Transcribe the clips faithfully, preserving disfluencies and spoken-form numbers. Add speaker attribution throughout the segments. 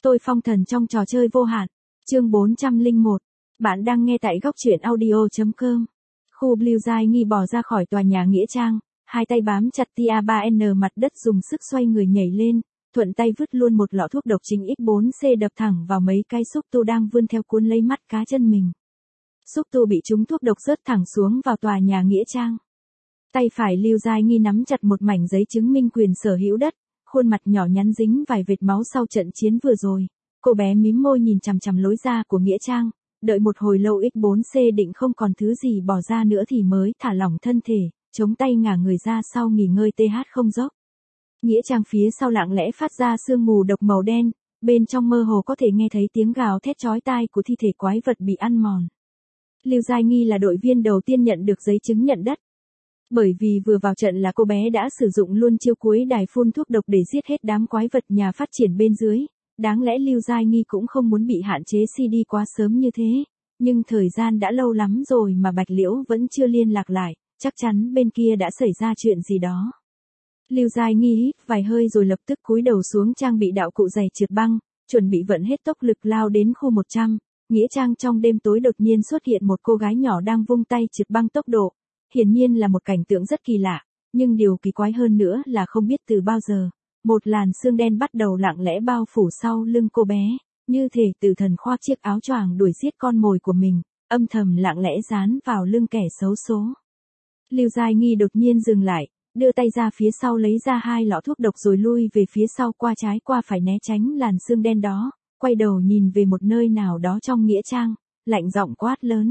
Speaker 1: Tôi phong thần trong trò chơi vô hạn. Chương bốn trăm lẻ một. Bạn đang nghe tại góc truyện audio chấm com. Khu Blue Giai nghi bò ra khỏi tòa nhà nghĩa trang, hai tay bám chặt Tia ba N mặt đất dùng sức xoay người nhảy lên, thuận tay vứt luôn một lọ thuốc độc chính X bốn C đập thẳng vào mấy cái xúc tu đang vươn theo cuốn lấy mắt cá chân mình. Xúc tu bị trúng thuốc độc rớt thẳng xuống vào tòa nhà nghĩa trang. Tay phải Lưu Giai nghi nắm chặt một mảnh giấy chứng minh quyền sở hữu đất, khuôn mặt nhỏ nhắn dính vài vệt máu sau trận chiến vừa rồi. Cô bé mím môi nhìn chằm chằm lối ra của nghĩa trang, đợi một hồi lâu X bốn C định không còn thứ gì bỏ ra nữa thì mới thả lỏng thân thể, chống tay ngả người ra sau nghỉ ngơi tê hát không dốc. Nghĩa trang phía sau lặng lẽ phát ra sương mù độc màu đen, bên trong mơ hồ có thể nghe thấy tiếng gào thét chói tai của thi thể quái vật bị ăn mòn. Lưu Giai nghi là đội viên đầu tiên nhận được giấy chứng nhận đất. Bởi vì vừa vào trận là cô bé đã sử dụng luôn chiêu cuối đài phun thuốc độc để giết hết đám quái vật nhà phát triển bên dưới. Đáng lẽ Lưu Giai nghi cũng không muốn bị hạn chế xê đê quá sớm như thế, nhưng thời gian đã lâu lắm rồi mà Bạch Liễu vẫn chưa liên lạc lại, chắc chắn bên kia đã xảy ra chuyện gì đó. Lưu Giai nghi hít vài hơi rồi lập tức cúi đầu xuống trang bị đạo cụ giày trượt băng, chuẩn bị vận hết tốc lực lao đến khu một trăm. Nghĩa trang trong đêm tối đột nhiên xuất hiện một cô gái nhỏ đang vung tay trượt băng tốc độ. Hiển nhiên là một cảnh tượng rất kỳ lạ, nhưng điều kỳ quái hơn nữa là không biết từ bao giờ, một làn sương đen bắt đầu lặng lẽ bao phủ sau lưng cô bé, như thể tử thần khoác chiếc áo choàng đuổi giết con mồi của mình, âm thầm lặng lẽ dán vào lưng kẻ xấu số. Lưu Giai nghi đột nhiên dừng lại, đưa tay ra phía sau lấy ra hai lọ thuốc độc rồi lui về phía sau qua trái qua phải né tránh làn sương đen đó, quay đầu nhìn về một nơi nào đó trong nghĩa trang, lạnh giọng quát lớn.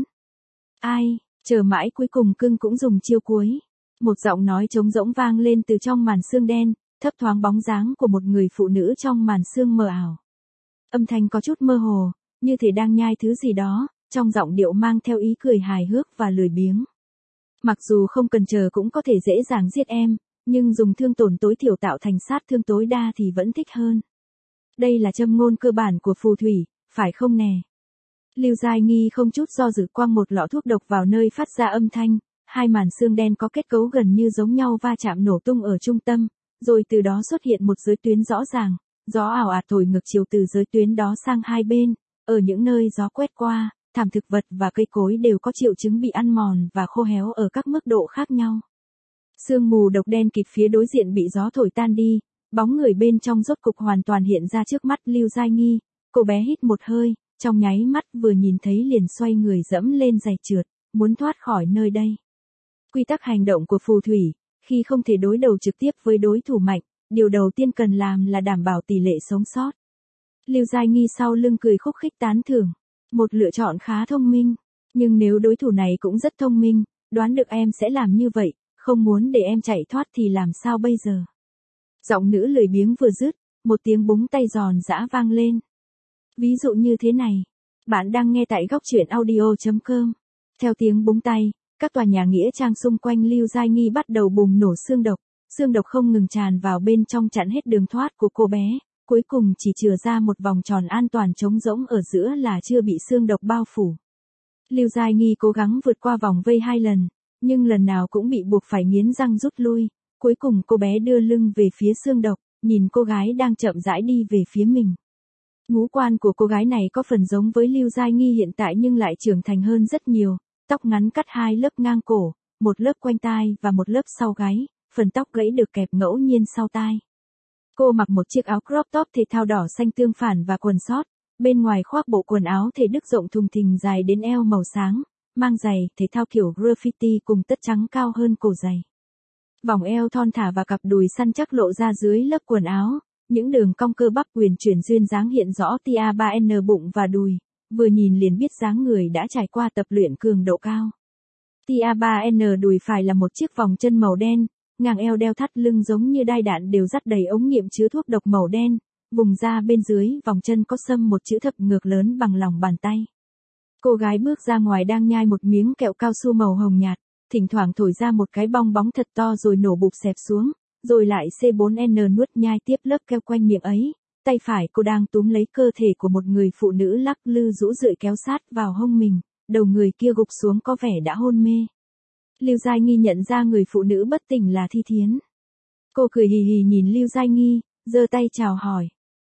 Speaker 1: Ai? Chờ mãi cuối cùng cưng cũng dùng chiêu cuối. Một giọng nói trống rỗng vang lên từ trong màn sương đen, thấp thoáng bóng dáng của một người phụ nữ trong màn sương mờ ảo. Âm thanh có chút mơ hồ, như thể đang nhai thứ gì đó, trong giọng điệu mang theo ý cười hài hước và lười biếng. Mặc dù không cần chờ cũng có thể dễ dàng giết em, nhưng dùng thương tổn tối thiểu tạo thành sát thương tối đa thì vẫn thích hơn. Đây là châm ngôn cơ bản của phù thủy, phải không nè? Lưu Giai nghi không chút do dự quăng một lọ thuốc độc vào nơi phát ra âm thanh, hai màn xương đen có kết cấu gần như giống nhau va chạm nổ tung ở trung tâm, rồi từ đó xuất hiện một giới tuyến rõ ràng, gió ảo ạt thổi ngược chiều từ giới tuyến đó sang hai bên, ở những nơi gió quét qua, thảm thực vật và cây cối đều có triệu chứng bị ăn mòn và khô héo ở các mức độ khác nhau. Sương mù độc đen kịt phía đối diện bị gió thổi tan đi, bóng người bên trong rốt cục hoàn toàn hiện ra trước mắt Lưu Giai nghi, cô bé hít một hơi. Trong nháy mắt vừa nhìn thấy liền xoay người dẫm lên giày trượt, muốn thoát khỏi nơi đây. Quy tắc hành động của phù thủy, khi không thể đối đầu trực tiếp với đối thủ mạnh, điều đầu tiên cần làm là đảm bảo tỷ lệ sống sót. Lưu Giai nghi sau lưng cười khúc khích tán thưởng, một lựa chọn khá thông minh, nhưng nếu đối thủ này cũng rất thông minh, đoán được em sẽ làm như vậy, không muốn để em chạy thoát thì làm sao bây giờ? Giọng nữ lười biếng vừa dứt, một tiếng búng tay giòn giã vang lên. Ví dụ như thế này, bạn đang nghe tại góc truyện audio chấm com. Theo tiếng búng tay, các tòa nhà nghĩa trang xung quanh Lưu Giai nghi bắt đầu bùng nổ xương độc, xương độc không ngừng tràn vào bên trong chặn hết đường thoát của cô bé, cuối cùng chỉ chừa ra một vòng tròn an toàn trống rỗng ở giữa là chưa bị xương độc bao phủ. Lưu Giai nghi cố gắng vượt qua vòng vây hai lần, nhưng lần nào cũng bị buộc phải nghiến răng rút lui, cuối cùng cô bé đưa lưng về phía xương độc, nhìn cô gái đang chậm rãi đi về phía mình. Ngũ quan của cô gái này có phần giống với Lưu Giai nghi hiện tại nhưng lại trưởng thành hơn rất nhiều, tóc ngắn cắt hai lớp ngang cổ, một lớp quanh tai và một lớp sau gáy, phần tóc gãy được kẹp ngẫu nhiên sau tai. Cô mặc một chiếc áo crop top thể thao đỏ xanh tương phản và quần short, bên ngoài khoác bộ quần áo thể đức rộng thùng thình dài đến eo màu sáng, mang giày thể thao kiểu graffiti cùng tất trắng cao hơn cổ giày. Vòng eo thon thả và cặp đùi săn chắc lộ ra dưới lớp quần áo. Những đường cong cơ bắp huyền chuyển duyên dáng hiện rõ Tia ba N bụng và đùi, vừa nhìn liền biết dáng người đã trải qua tập luyện cường độ cao. Tia ba N đùi phải là một chiếc vòng chân màu đen, ngang eo đeo thắt lưng giống như đai đạn đều dắt đầy ống nghiệm chứa thuốc độc màu đen, vùng da bên dưới vòng chân có xâm một chữ thập ngược lớn bằng lòng bàn tay. Cô gái bước ra ngoài đang nhai một miếng kẹo cao su màu hồng nhạt, thỉnh thoảng thổi ra một cái bong bóng thật to rồi nổ bụp xẹp xuống. Rồi lại C bốn N nuốt nhai tiếp lớp keo quanh miệng ấy, tay phải cô đang túm lấy cơ thể của một người phụ nữ lắc lư rũ rượi kéo sát vào hông mình, đầu người kia gục xuống có vẻ đã hôn mê. Lưu Giai nghi nhận ra người phụ nữ bất tỉnh là Thi Thiến. Cô cười hì hì nhìn Lưu Giai nghi, giơ tay chào hỏi.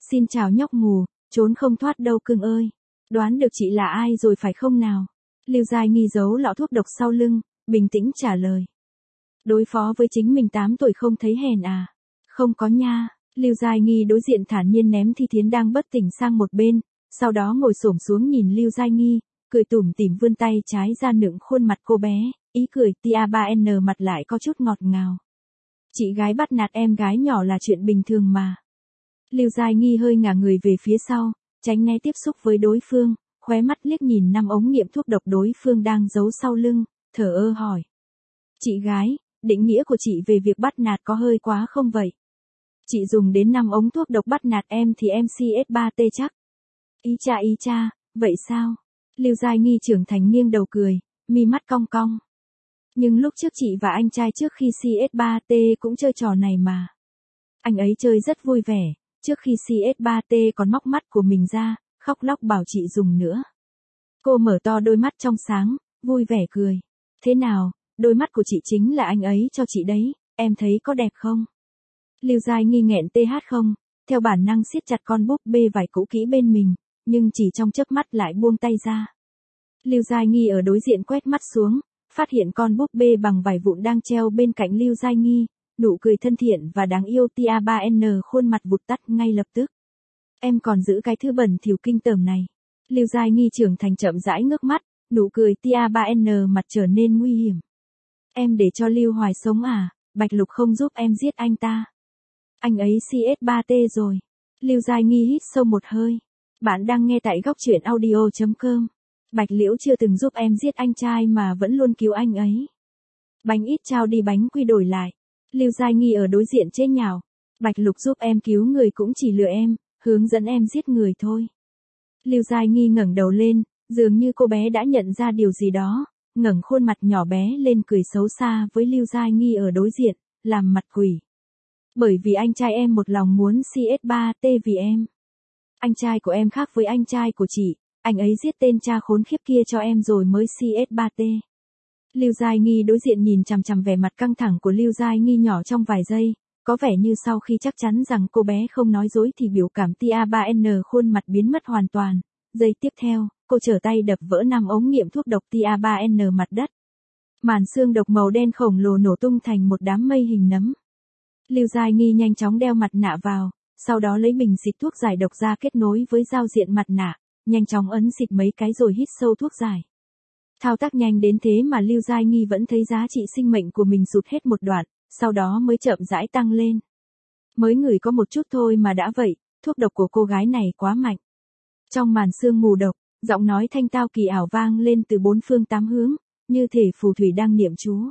Speaker 1: Xin chào nhóc ngủ, trốn không thoát đâu cưng ơi. Đoán được chị là ai rồi phải không nào? Lưu Giai Nghi giấu lọ thuốc độc sau lưng, bình tĩnh trả lời. Đối phó với chính mình tám tuổi không thấy hèn à? Không có nha. Lưu Giai Nghi đối diện thản nhiên ném Thi Thiến đang bất tỉnh sang một bên, sau đó ngồi xổm xuống nhìn Lưu Giai Nghi, cười tủm tỉm vươn tay trái ra nựng khuôn mặt cô bé, ý cười tia ba en mặt lại có chút ngọt ngào. Chị gái bắt nạt em gái nhỏ là chuyện bình thường mà. Lưu Giai Nghi hơi ngả người về phía sau, tránh né tiếp xúc với đối phương, khóe mắt liếc nhìn năm ống nghiệm thuốc độc đối phương đang giấu sau lưng, thở ơ hỏi. Chị gái, định nghĩa của chị về việc bắt nạt có hơi quá không vậy? Chị dùng đến năm ống thuốc độc bắt nạt em thì em xê ét ba tê chắc. Ý cha ý cha, vậy sao? Lưu Giai Nghi trưởng thành nghiêng đầu cười, mi mắt cong cong. Nhưng lúc trước chị và anh trai trước khi xê ét ba tê cũng chơi trò này mà. Anh ấy chơi rất vui vẻ, trước khi xê ét ba tê còn móc mắt của mình ra, khóc lóc bảo chị dùng nữa. Cô mở to đôi mắt trong sáng, vui vẻ cười. Thế nào, đôi mắt của chị chính là anh ấy cho chị đấy, em thấy có đẹp không? Lưu Giai Nghi nghẹn tê hát không, theo bản năng siết chặt con búp bê vải cũ kỹ bên mình, nhưng chỉ trong chớp mắt lại buông tay ra. Lưu Giai Nghi ở đối diện quét mắt xuống, phát hiện con búp bê bằng vải vụn đang treo bên cạnh Lưu Giai Nghi, nụ cười thân thiện và đáng yêu tia ba en khuôn mặt vụt tắt ngay lập tức. Em còn giữ cái thứ bẩn thỉu kinh tởm này. Lưu Giai Nghi trưởng thành chậm rãi ngước mắt, nụ cười tia ba en mặt trở nên nguy hiểm. Em để cho Lưu Hoài sống à, Bạch Lục không giúp em giết anh ta. Anh ấy xê ét ba tê rồi. Lưu Giai Nghi hít sâu một hơi. Bạn đang nghe tại góc truyện audio chấm com. Bạch Liễu chưa từng giúp em giết anh trai mà vẫn luôn cứu anh ấy. Bánh ít trao đi bánh quy đổi lại. Lưu Giai Nghi ở đối diện chế nhạo. Bạch Lục giúp em cứu người cũng chỉ lừa em, hướng dẫn em giết người thôi. Lưu Giai Nghi ngẩng đầu lên, dường như cô bé đã nhận ra điều gì đó, ngẩng khuôn mặt nhỏ bé lên cười xấu xa với Lưu Giai Nghi ở đối diện, làm mặt quỷ. Bởi vì anh trai em một lòng muốn xê ét ba tê vì em. Anh trai của em khác với anh trai của chị, anh ấy giết tên cha khốn khiếp kia cho em rồi mới xê ét ba tê. Lưu Giai Nghi đối diện nhìn chằm chằm vẻ mặt căng thẳng của Lưu Giai Nghi nhỏ trong vài giây, có vẻ như sau khi chắc chắn rằng cô bé không nói dối thì biểu cảm tia ba en khuôn mặt biến mất hoàn toàn. Giây tiếp theo, cô trở tay đập vỡ năm ống nghiệm thuốc độc tia ba en mặt đất. Màn xương độc màu đen khổng lồ nổ tung thành một đám mây hình nấm. Lưu Giai Nghi nhanh chóng đeo mặt nạ vào, sau đó lấy bình xịt thuốc giải độc ra kết nối với giao diện mặt nạ, nhanh chóng ấn xịt mấy cái rồi hít sâu thuốc giải. Thao tác nhanh đến thế mà Lưu Giai Nghi vẫn thấy giá trị sinh mệnh của mình sụt hết một đoạn, sau đó mới chậm rãi tăng lên. Mới ngửi có một chút thôi mà đã vậy, thuốc độc của cô gái này quá mạnh. Trong màn sương mù độc, giọng nói thanh tao kỳ ảo vang lên từ bốn phương tám hướng, như thể phù thủy đang niệm chú.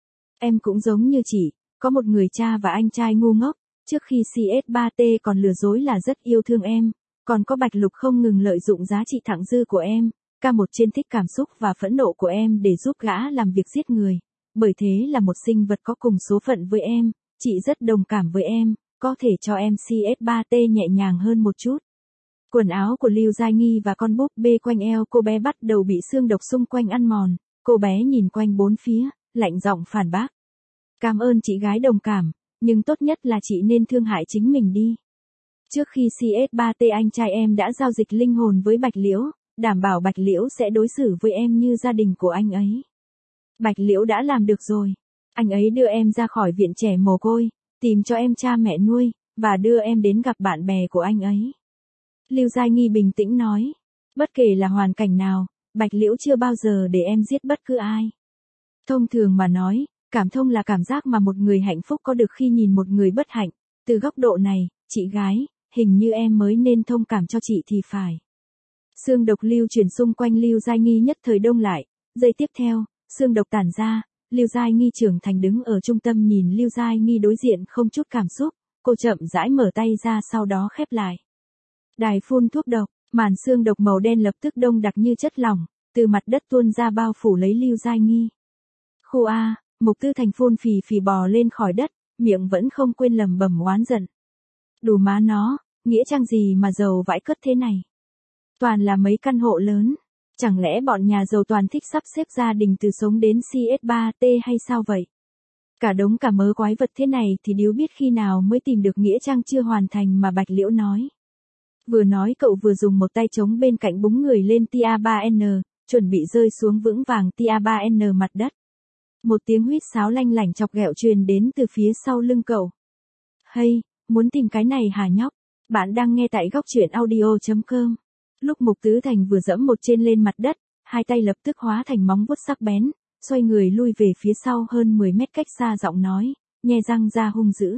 Speaker 1: Em cũng giống như chị, có một người cha và anh trai ngu ngốc, trước khi xê ét ba tê còn lừa dối là rất yêu thương em, còn có Bạch Lục không ngừng lợi dụng giá trị thặng dư của em, ca một trên thích cảm xúc và phẫn nộ của em để giúp gã làm việc giết người. Bởi thế là một sinh vật có cùng số phận với em, chị rất đồng cảm với em, có thể cho em xê ét ba tê nhẹ nhàng hơn một chút. Quần áo của Lưu Giai Nghi và con búp bê quanh eo cô bé bắt đầu bị xương độc xung quanh ăn mòn, cô bé nhìn quanh bốn phía, lạnh giọng phản bác. Cảm ơn chị gái đồng cảm, nhưng tốt nhất là chị nên thương hại chính mình đi. Trước khi xê ét ba tê anh trai em đã giao dịch linh hồn với Bạch Liễu, đảm bảo Bạch Liễu sẽ đối xử với em như gia đình của anh ấy. Bạch Liễu đã làm được rồi. Anh ấy đưa em ra khỏi viện trẻ mồ côi, tìm cho em cha mẹ nuôi, và đưa em đến gặp bạn bè của anh ấy. Lưu Giai Nghi bình tĩnh nói. Bất kể là hoàn cảnh nào, Bạch Liễu chưa bao giờ để em giết bất cứ ai. Thông thường mà nói, cảm thông là cảm giác mà một người hạnh phúc có được khi nhìn một người bất hạnh. Từ góc độ này, chị gái, hình như em mới nên thông cảm cho chị thì phải. Xương độc lưu chuyển xung quanh Lưu Giai Nghi nhất thời đông lại. Giây tiếp theo, xương độc tản ra, Lưu Giai Nghi trưởng thành đứng ở trung tâm nhìn Lưu Giai Nghi đối diện không chút cảm xúc, cô chậm rãi mở tay ra sau đó khép lại. Đài phun thuốc độc, màn xương độc màu đen lập tức đông đặc như chất lỏng, từ mặt đất tuôn ra bao phủ lấy Lưu Giai Nghi. Khu A, Mục Tư Thành phun phì phì bò lên khỏi đất, miệng vẫn không quên lầm bầm oán giận. Đủ má nó, nghĩa trang gì mà giàu vãi cất thế này. Toàn là mấy căn hộ lớn. Chẳng lẽ bọn nhà giàu toàn thích sắp xếp gia đình từ sống đến xê ét ba tê hay sao vậy? Cả đống cả mớ quái vật thế này thì điếu biết khi nào mới tìm được nghĩa trang chưa hoàn thành mà Bạch Liễu nói. Vừa nói cậu vừa dùng một tay chống bên cạnh búng người lên T A ba N, chuẩn bị rơi xuống vững vàng T A ba N mặt đất. Một tiếng huýt sáo lanh lảnh chọc ghẹo truyền đến từ phía sau lưng cậu. Hay, muốn tìm cái này hả nhóc? Bạn đang nghe tại góc truyện audio chấm com. Lúc Mục Tứ Thành vừa dẫm một trên lên mặt đất, hai tay lập tức hóa thành móng vuốt sắc bén, xoay người lui về phía sau hơn mười mét cách xa giọng nói, nhe răng ra hung dữ.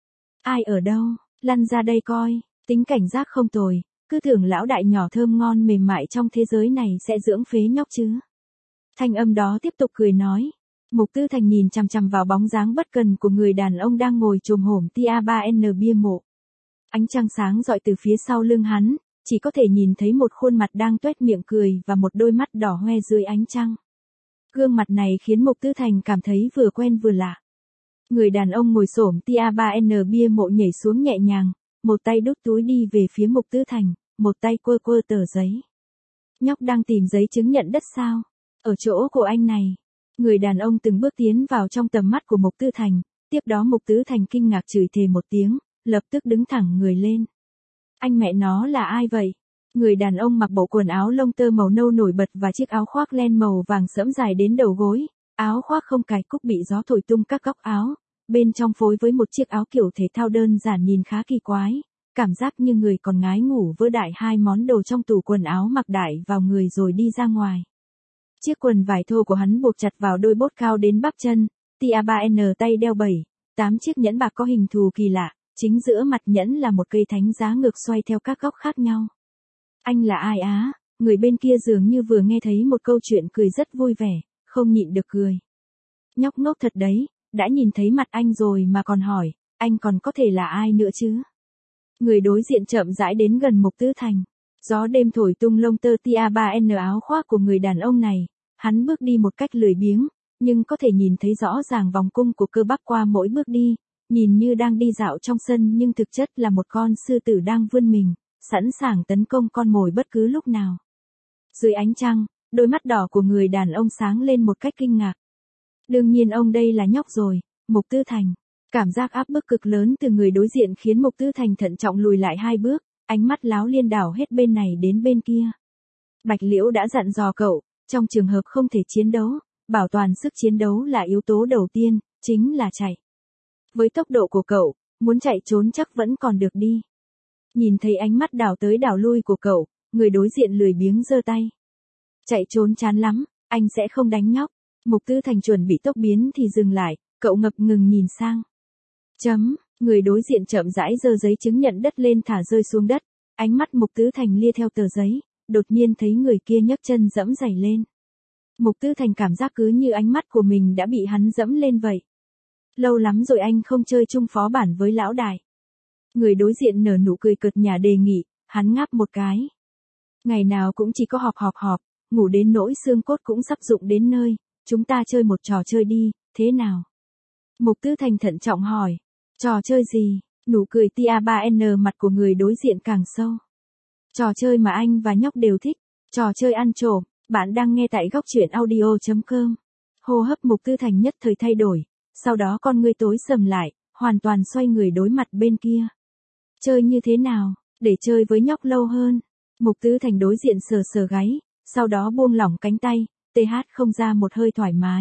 Speaker 1: Ai ở đâu, lăn ra đây coi, tính cảnh giác không tồi, cứ tưởng lão đại nhỏ thơm ngon mềm mại trong thế giới này sẽ dưỡng phế nhóc chứ. Thanh âm đó tiếp tục cười nói. Mục Tư Thành nhìn chằm chằm vào bóng dáng bất cần của người đàn ông đang ngồi chồm hổm T A ba N bia mộ. Ánh trăng sáng rọi từ phía sau lưng hắn, chỉ có thể nhìn thấy một khuôn mặt đang tuét miệng cười và một đôi mắt đỏ hoe dưới ánh trăng. Gương mặt này khiến Mục Tư Thành cảm thấy vừa quen vừa lạ. Người đàn ông ngồi xổm T A ba N bia mộ nhảy xuống nhẹ nhàng, một tay đút túi đi về phía Mục Tư Thành, một tay quơ quơ tờ giấy. Nhóc đang tìm giấy chứng nhận đất sao? Ở chỗ của anh này. Người đàn ông từng bước tiến vào trong tầm mắt của Mục Tư Thành, tiếp đó Mục Tư Thành kinh ngạc chửi thề một tiếng, lập tức đứng thẳng người lên. Anh mẹ nó là ai vậy? Người đàn ông mặc bộ quần áo lông tơ màu nâu nổi bật và chiếc áo khoác len màu vàng sẫm dài đến đầu gối, áo khoác không cài cúc bị gió thổi tung các góc áo, bên trong phối với một chiếc áo kiểu thể thao đơn giản nhìn khá kỳ quái, cảm giác như người còn ngái ngủ vơ đại hai món đồ trong tủ quần áo mặc đại vào người rồi đi ra ngoài. Chiếc quần vải thô của hắn buộc chặt vào đôi bốt cao đến bắp chân, T A ba N tay đeo bảy, tám chiếc nhẫn bạc có hình thù kỳ lạ, chính giữa mặt nhẫn là một cây thánh giá ngược xoay theo các góc khác nhau. Anh là ai á? Người bên kia dường như vừa nghe thấy một câu chuyện cười rất vui vẻ, không nhịn được cười. Nhóc ngốc thật đấy, đã nhìn thấy mặt anh rồi mà còn hỏi, anh còn có thể là ai nữa chứ? Người đối diện chậm rãi đến gần Mục Tư Thành. Gió đêm thổi tung lông tơ T A ba N áo khoác của người đàn ông này, hắn bước đi một cách lười biếng, nhưng có thể nhìn thấy rõ ràng vòng cung của cơ bắp qua mỗi bước đi, nhìn như đang đi dạo trong sân nhưng thực chất là một con sư tử đang vươn mình, sẵn sàng tấn công con mồi bất cứ lúc nào. Dưới ánh trăng, đôi mắt đỏ của người đàn ông sáng lên một cách kinh ngạc. Đương nhiên ông đây là nhóc rồi, Mục Tư Thành. Cảm giác áp bức cực lớn từ người đối diện khiến Mục Tư Thành thận trọng lùi lại hai bước, ánh mắt láo liên đảo hết bên này đến bên kia. Bạch Liễu đã dặn dò cậu, trong trường hợp không thể chiến đấu, bảo toàn sức chiến đấu là yếu tố đầu tiên, chính là chạy. Với tốc độ của cậu, muốn chạy trốn chắc vẫn còn được đi. Nhìn thấy ánh mắt đảo tới đảo lui của cậu, người đối diện lười biếng giơ tay. Chạy trốn chán lắm, anh sẽ không đánh nhóc. Mục Tư Thành chuẩn bị tốc biến thì dừng lại, cậu ngập ngừng nhìn sang. Chấm, người đối diện chậm rãi giơ giấy chứng nhận đất lên thả rơi xuống đất, ánh mắt Mục Tư Thành lia theo tờ giấy, đột nhiên thấy người kia nhấc chân dẫm giày lên. Mục Tư Thành cảm giác cứ như ánh mắt của mình đã bị hắn dẫm lên vậy. Lâu lắm rồi anh không chơi chung phó bản với lão đại. Người đối diện nở nụ cười cợt nhả đề nghị, hắn ngáp một cái. Ngày nào cũng chỉ có họp họp họp, ngủ đến nỗi xương cốt cũng sắp rụng đến nơi, chúng ta chơi một trò chơi đi, thế nào? Mục Tư Thành thận trọng hỏi, trò chơi gì? Nụ cười T A ba N mặt của người đối diện càng sâu. Trò chơi mà anh và nhóc đều thích, trò chơi ăn trộm, bạn đang nghe tại góc truyện audio chấm com. Hô hấp Mục Tư Thành nhất thời thay đổi, sau đó con ngươi tối sầm lại, hoàn toàn xoay người đối mặt bên kia. Chơi như thế nào, để chơi với nhóc lâu hơn. Mục Tư Thành đối diện sờ sờ gáy, sau đó buông lỏng cánh tay, tê hát không ra một hơi thoải mái.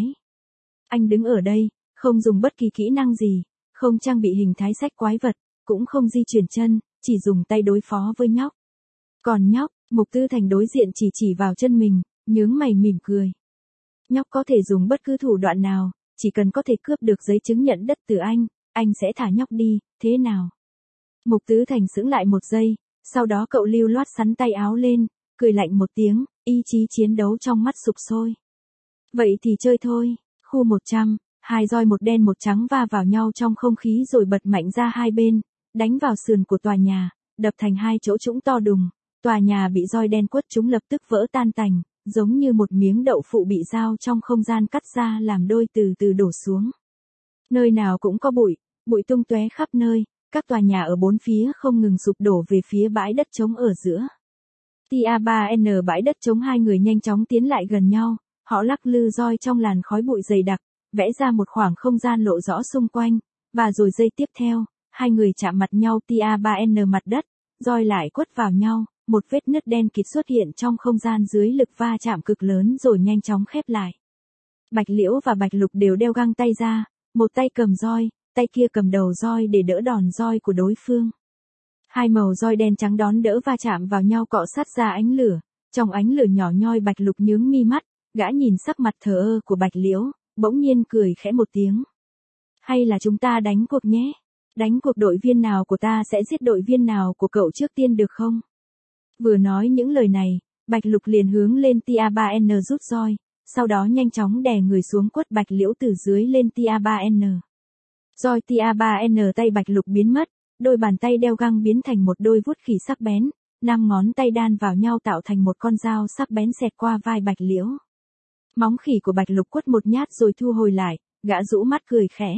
Speaker 1: Anh đứng ở đây, không dùng bất kỳ kỹ năng gì, không trang bị hình thái sách quái vật, cũng không di chuyển chân, chỉ dùng tay đối phó với nhóc. Còn nhóc, Mục Tư Thành đối diện chỉ chỉ vào chân mình, nhướng mày mỉm cười. Nhóc có thể dùng bất cứ thủ đoạn nào, chỉ cần có thể cướp được giấy chứng nhận đất từ anh, anh sẽ thả nhóc đi, thế nào? Mục Tư Thành sững lại một giây, sau đó cậu lưu loát sắn tay áo lên, cười lạnh một tiếng, ý chí chiến đấu trong mắt sục sôi. Vậy thì chơi thôi, khu một trăm, hai roi một đen một trắng va vào nhau trong không khí rồi bật mạnh ra hai bên, đánh vào sườn của tòa nhà, đập thành hai chỗ trũng to đùng, tòa nhà bị roi đen quất chúng lập tức vỡ tan tành, giống như một miếng đậu phụ bị dao trong không gian cắt ra làm đôi từ từ đổ xuống. Nơi nào cũng có bụi, bụi tung tóe khắp nơi, các tòa nhà ở bốn phía không ngừng sụp đổ về phía bãi đất trống ở giữa. T A ba N bãi đất trống hai người nhanh chóng tiến lại gần nhau, họ lắc lư roi trong làn khói bụi dày đặc, vẽ ra một khoảng không gian lộ rõ xung quanh, và rồi giây tiếp theo, hai người chạm mặt nhau T A ba N mặt đất, roi lại quất vào nhau, một vết nứt đen kịt xuất hiện trong không gian dưới lực va chạm cực lớn rồi nhanh chóng khép lại. Bạch Liễu và Bạch Lục đều đeo găng tay ra, một tay cầm roi, tay kia cầm đầu roi để đỡ đòn roi của đối phương. Hai màu roi đen trắng đón đỡ va chạm vào nhau cọ sát ra ánh lửa, trong ánh lửa nhỏ nhoi Bạch Lục nhướng mi mắt, gã nhìn sắc mặt thờ ơ của Bạch Liễu, bỗng nhiên cười khẽ một tiếng. Hay là chúng ta đánh cuộc nhé? Đánh cuộc đội viên nào của ta sẽ giết đội viên nào của cậu trước tiên được không? Vừa nói những lời này, Bạch Lục liền hướng lên Tia ba N rút roi, sau đó nhanh chóng đè người xuống quất Bạch Liễu từ dưới lên Tia ba N. Roi Tia ba N tay Bạch Lục biến mất, đôi bàn tay đeo găng biến thành một đôi vuốt khỉ sắc bén, năm ngón tay đan vào nhau tạo thành một con dao sắc bén xẹt qua vai Bạch Liễu. Móng khỉ của Bạch Lục quất một nhát rồi thu hồi lại, gã rũ mắt cười khẽ.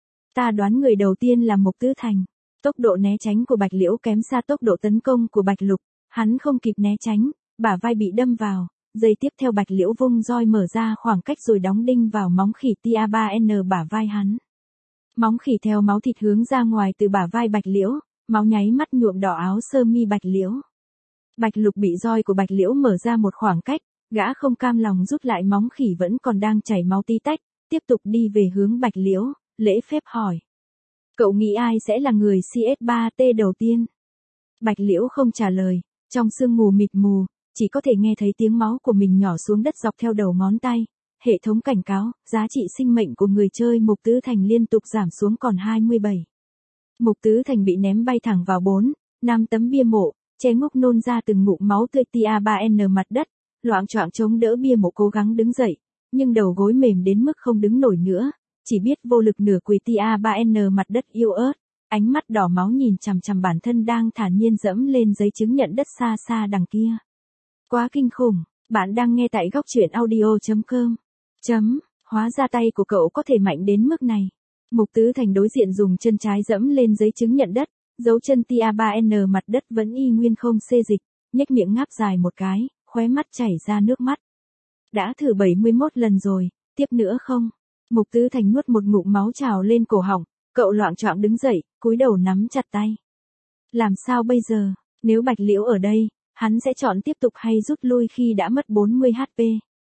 Speaker 1: Ta đoán người đầu tiên là Mục Tứ Thành. Tốc độ né tránh của Bạch Liễu kém xa tốc độ tấn công của Bạch Lục, hắn không kịp né tránh, bả vai bị đâm vào, giây tiếp theo Bạch Liễu vung roi mở ra khoảng cách rồi đóng đinh vào móng khỉ Tia ba N bả vai hắn. Móng khỉ theo máu thịt hướng ra ngoài từ bả vai Bạch Liễu, máu nháy mắt nhuộm đỏ áo sơ mi Bạch Liễu. Bạch Lục bị roi của Bạch Liễu mở ra một khoảng cách, gã không cam lòng rút lại móng khỉ vẫn còn đang chảy máu tí tách, tiếp tục đi về hướng Bạch Liễu, lễ phép hỏi. Cậu nghĩ ai sẽ là người C S ba T đầu tiên? Bạch Liễu không trả lời, trong sương mù mịt mù, chỉ có thể nghe thấy tiếng máu của mình nhỏ xuống đất dọc theo đầu ngón tay. Hệ thống cảnh cáo, giá trị sinh mệnh của người chơi Mục Tứ Thành liên tục giảm xuống còn hai mươi bảy. Mục Tứ Thành bị ném bay thẳng vào bốn, năm tấm bia mộ, che ngốc nôn ra từng ngụm máu tươi Tia ba N mặt đất, loạng choạng chống đỡ bia mộ cố gắng đứng dậy, nhưng đầu gối mềm đến mức không đứng nổi nữa, chỉ biết vô lực nửa quỳ Tia ba N mặt đất yếu ớt, ánh mắt đỏ máu nhìn chằm chằm bản thân đang thản nhiên dẫm lên giấy chứng nhận đất xa xa đằng kia. Quá kinh khủng, bạn đang nghe tại góc truyện audio chấm com. Chấm, hóa ra tay của cậu có thể mạnh đến mức này. Mục Tứ Thành đối diện dùng chân trái dẫm lên giấy chứng nhận đất, dấu chân Tia ba N mặt đất vẫn y nguyên không xê dịch, nhếch miệng ngáp dài một cái, khóe mắt chảy ra nước mắt. Đã thử bảy mươi mốt lần rồi, tiếp nữa không? Mục Tứ Thành nuốt một ngụm máu trào lên cổ họng, cậu loạng choạng đứng dậy, cúi đầu nắm chặt tay. Làm sao bây giờ, nếu Bạch Liễu ở đây, hắn sẽ chọn tiếp tục hay rút lui khi đã mất bốn mươi H P?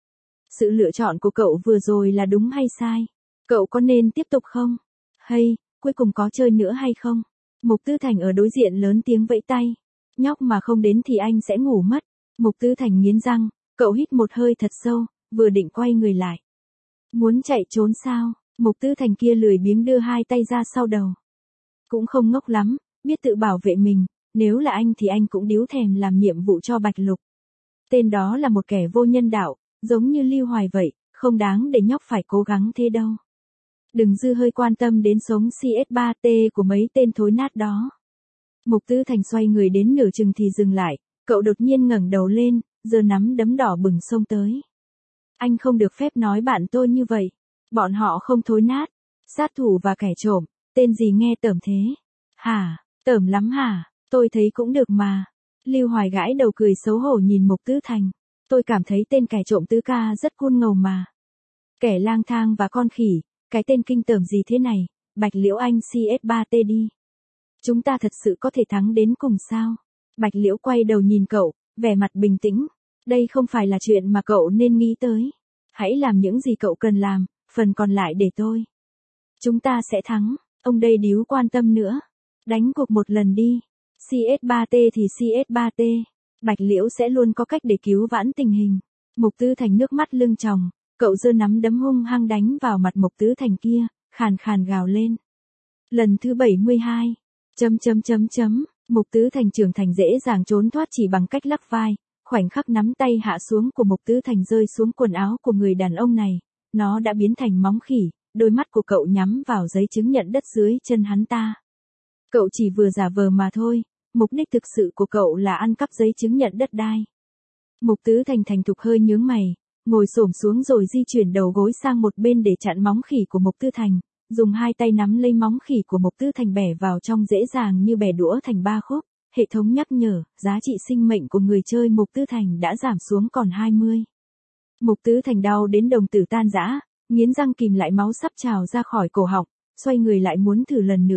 Speaker 1: Sự lựa chọn của cậu vừa rồi là đúng hay sai? Cậu có nên tiếp tục không? Hay, cuối cùng có chơi nữa hay không? Mục Tứ Thành ở đối diện lớn tiếng vẫy tay. Nhóc mà không đến thì anh sẽ ngủ mất. Mục Tứ Thành nghiến răng, cậu hít một hơi thật sâu, vừa định quay người lại. Muốn chạy trốn sao? Mục Tứ Thành kia lười biếng đưa hai tay ra sau đầu. Cũng không ngốc lắm, biết tự bảo vệ mình, nếu là anh thì anh cũng điếu thèm làm nhiệm vụ cho Bạch Lục. Tên đó là một kẻ vô nhân đạo, giống như Lưu Hoài vậy, không đáng để nhóc phải cố gắng thế đâu. Đừng dư hơi quan tâm đến sống C S ba T của mấy tên thối nát đó. Mục Tứ Thành xoay người đến nửa chừng thì dừng lại, cậu đột nhiên ngẩng đầu lên, giơ nắm đấm đỏ bừng xông tới. Anh không được phép nói bạn tôi như vậy. Bọn họ không thối nát. Sát thủ và kẻ trộm, tên gì nghe tởm thế? Hả, tởm lắm hả? Tôi thấy cũng được mà. Lưu Hoài gãi đầu cười xấu hổ nhìn Mục Tứ Thành. Tôi cảm thấy tên kẻ trộm Tứ ca rất cool ngầu mà. Kẻ lang thang và con khỉ, cái tên kinh tởm gì thế này? Bạch Liễu anh C S ba T đi. Chúng ta thật sự có thể thắng đến cùng sao? Bạch Liễu quay đầu nhìn cậu, vẻ mặt bình tĩnh. Đây không phải là chuyện mà cậu nên nghĩ tới. Hãy làm những gì cậu cần làm, phần còn lại để tôi. Chúng ta sẽ thắng, ông đây điếu quan tâm nữa. Đánh cuộc một lần đi. C S ba T thì C S ba T. Bạch Liễu sẽ luôn có cách để cứu vãn tình hình. Mục Tứ Thành nước mắt lưng tròng, cậu giơ nắm đấm hung hăng đánh vào mặt Mục Tứ Thành kia, khàn khàn gào lên. Lần thứ bảy mươi hai. Chấm chấm chấm chấm, Mục Tứ Thành trưởng thành dễ dàng trốn thoát chỉ bằng cách lắc vai, khoảnh khắc nắm tay hạ xuống của Mục Tứ Thành rơi xuống quần áo của người đàn ông này, nó đã biến thành móng khỉ, đôi mắt của cậu nhắm vào giấy chứng nhận đất dưới chân hắn ta. Cậu chỉ vừa giả vờ mà thôi, mục đích thực sự của cậu là ăn cắp giấy chứng nhận đất đai. Mục Tứ Thành thành thục hơi nhướng mày, ngồi xổm xuống rồi di chuyển đầu gối sang một bên để chặn móng khỉ của Mục Tứ Thành, dùng hai tay nắm lấy móng khỉ của Mục Tứ Thành bẻ vào trong dễ dàng như bẻ đũa thành ba khúc. Hệ thống nhắc nhở, giá trị sinh mệnh của người chơi Mục Tứ Thành đã giảm xuống còn hai mươi. Mục Tứ Thành đau đến đồng tử tan rã, nghiến răng kìm lại máu sắp trào ra khỏi cổ họng, xoay người lại muốn thử lần nữa,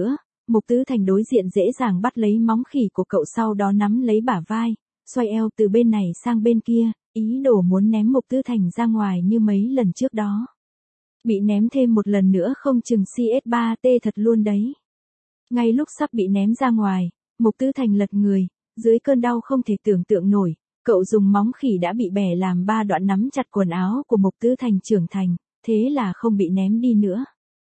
Speaker 1: Mục Tứ Thành đối diện dễ dàng bắt lấy móng khỉ của cậu, sau đó nắm lấy bả vai, xoay eo từ bên này sang bên kia, ý đồ muốn ném Mục Tứ Thành ra ngoài như mấy lần trước đó. Bị ném thêm một lần nữa không chừng xê ét ba tê thật luôn đấy. Ngay lúc sắp bị ném ra ngoài, Mục Tứ Thành lật người, dưới cơn đau không thể tưởng tượng nổi, cậu dùng móng khỉ đã bị bẻ làm ba đoạn nắm chặt quần áo của Mục Tứ Thành trưởng thành, thế là không bị ném đi nữa.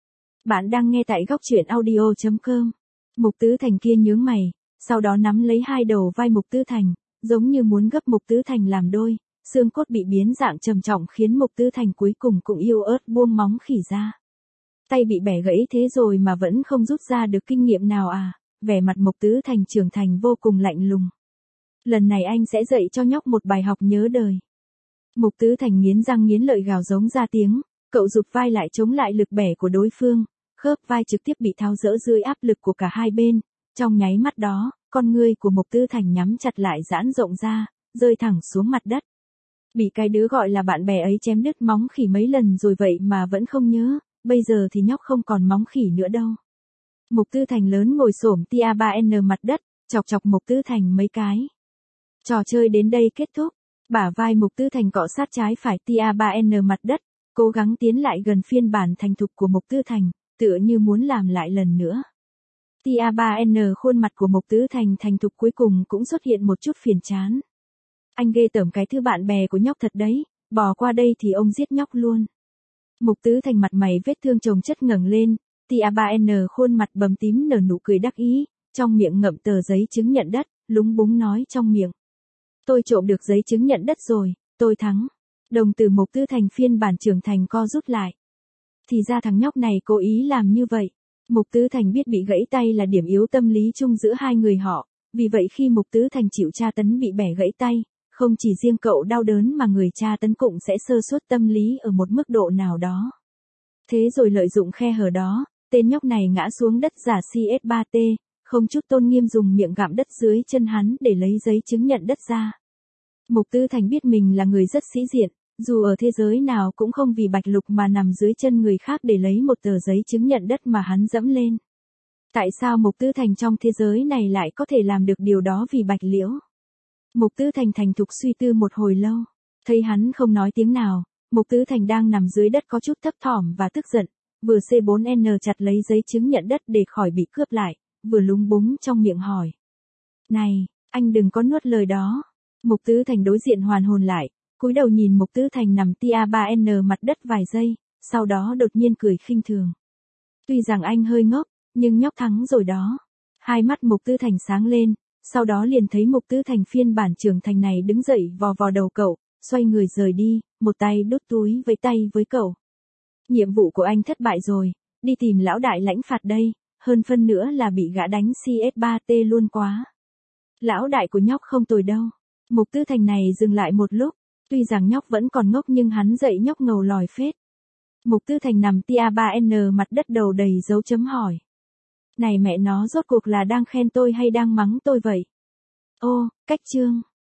Speaker 1: Bạn đang nghe tại góc truyện audio chấm com. Mục Tứ Thành kia nhướng mày, sau đó nắm lấy hai đầu vai Mục Tứ Thành, giống như muốn gấp Mục Tứ Thành làm đôi, xương cốt bị biến dạng trầm trọng khiến Mục Tứ Thành cuối cùng cũng yếu ớt buông móng khỉ ra. Tay bị bẻ gãy thế rồi mà vẫn không rút ra được kinh nghiệm nào à, vẻ mặt Mục Tứ Thành trưởng thành vô cùng lạnh lùng. Lần này anh sẽ dạy cho nhóc một bài học nhớ đời. Mục Tứ Thành nghiến răng nghiến lợi gào giống ra tiếng, cậu giục vai lại chống lại lực bẻ của đối phương, khớp vai trực tiếp bị tháo dỡ dưới áp lực của cả hai bên. Trong nháy mắt đó, con ngươi của Mục Tứ Thành nhắm chặt lại giãn rộng ra, rơi thẳng xuống mặt đất. Bị cái đứa gọi là bạn bè ấy chém đứt móng khỉ mấy lần rồi vậy mà vẫn không nhớ, bây giờ thì nhóc không còn móng khỉ nữa đâu. Mục Tứ Thành lớn ngồi xổm tia ba en mặt đất, chọc chọc Mục Tứ Thành mấy cái. Trò chơi đến đây kết thúc, bả vai Mục Tứ Thành cọ sát trái phải tia ba en mặt đất, cố gắng tiến lại gần phiên bản thành thục của Mục Tứ Thành, tựa như muốn làm lại lần nữa. tia ba en khuôn mặt của Mục Tứ Thành thành thục cuối cùng cũng xuất hiện một chút phiền chán. Anh ghê tởm cái thứ bạn bè của nhóc thật đấy, bỏ qua đây thì ông giết nhóc luôn. Mục Tứ Thành mặt mày vết thương chồng chất ngẩng lên, tia ba en khuôn mặt bầm tím nở nụ cười đắc ý, trong miệng ngậm tờ giấy chứng nhận đất, lúng búng nói trong miệng. Tôi trộm được giấy chứng nhận đất rồi, tôi thắng. Đồng tử Mục Tứ Thành phiên bản trưởng thành co rút lại. Thì ra thằng nhóc này cố ý làm như vậy. Mục Tứ Thành biết bị gãy tay là điểm yếu tâm lý chung giữa hai người họ, vì vậy khi Mục Tứ Thành chịu tra tấn bị bẻ gãy tay, không chỉ riêng cậu đau đớn mà người tra tấn cũng sẽ sơ suất tâm lý ở một mức độ nào đó. Thế rồi lợi dụng khe hở đó, tên nhóc này ngã xuống đất giả xê ét ba tê, không chút tôn nghiêm dùng miệng gặm đất dưới chân hắn để lấy giấy chứng nhận đất ra. Mục Tứ Thành biết mình là người rất sĩ diện, dù ở thế giới nào cũng không vì bạch lục mà nằm dưới chân người khác để lấy một tờ giấy chứng nhận đất mà hắn dẫm lên. Tại sao Mục Tứ Thành trong thế giới này lại có thể làm được điều đó vì bạch liễu? Mục Tứ Thành thành thục suy tư một hồi lâu, thấy hắn không nói tiếng nào, Mục Tứ Thành đang nằm dưới đất có chút thấp thỏm và tức giận, vừa xê bốn en chặt lấy giấy chứng nhận đất để khỏi bị cướp lại, vừa lúng búng trong miệng hỏi. Này, anh đừng có nuốt lời đó. Mục Tứ Thành đối diện hoàn hồn lại, cúi đầu nhìn Mục Tứ Thành nằm tia ba en mặt đất vài giây, sau đó đột nhiên cười khinh thường. Tuy rằng anh hơi ngốc, nhưng nhóc thắng rồi đó. Hai mắt Mục Tứ Thành sáng lên, sau đó liền thấy Mục Tứ Thành phiên bản trưởng thành này đứng dậy vò vò đầu cậu, xoay người rời đi, một tay đút túi với tay với cậu. Nhiệm vụ của anh thất bại rồi, đi tìm lão đại lãnh phạt đây, hơn phân nữa là bị gã đánh xê ét ba tê luôn quá. Lão đại của nhóc không tồi đâu. Mục Tứ Thành này dừng lại một lúc, tuy rằng nhóc vẫn còn ngốc nhưng hắn dạy nhóc ngầu lòi phết. Mục Tứ Thành nằm tia ba en mặt đất đầu đầy dấu chấm hỏi. Này mẹ nó rốt cuộc là đang khen tôi hay đang mắng tôi vậy? Ô, cách chương.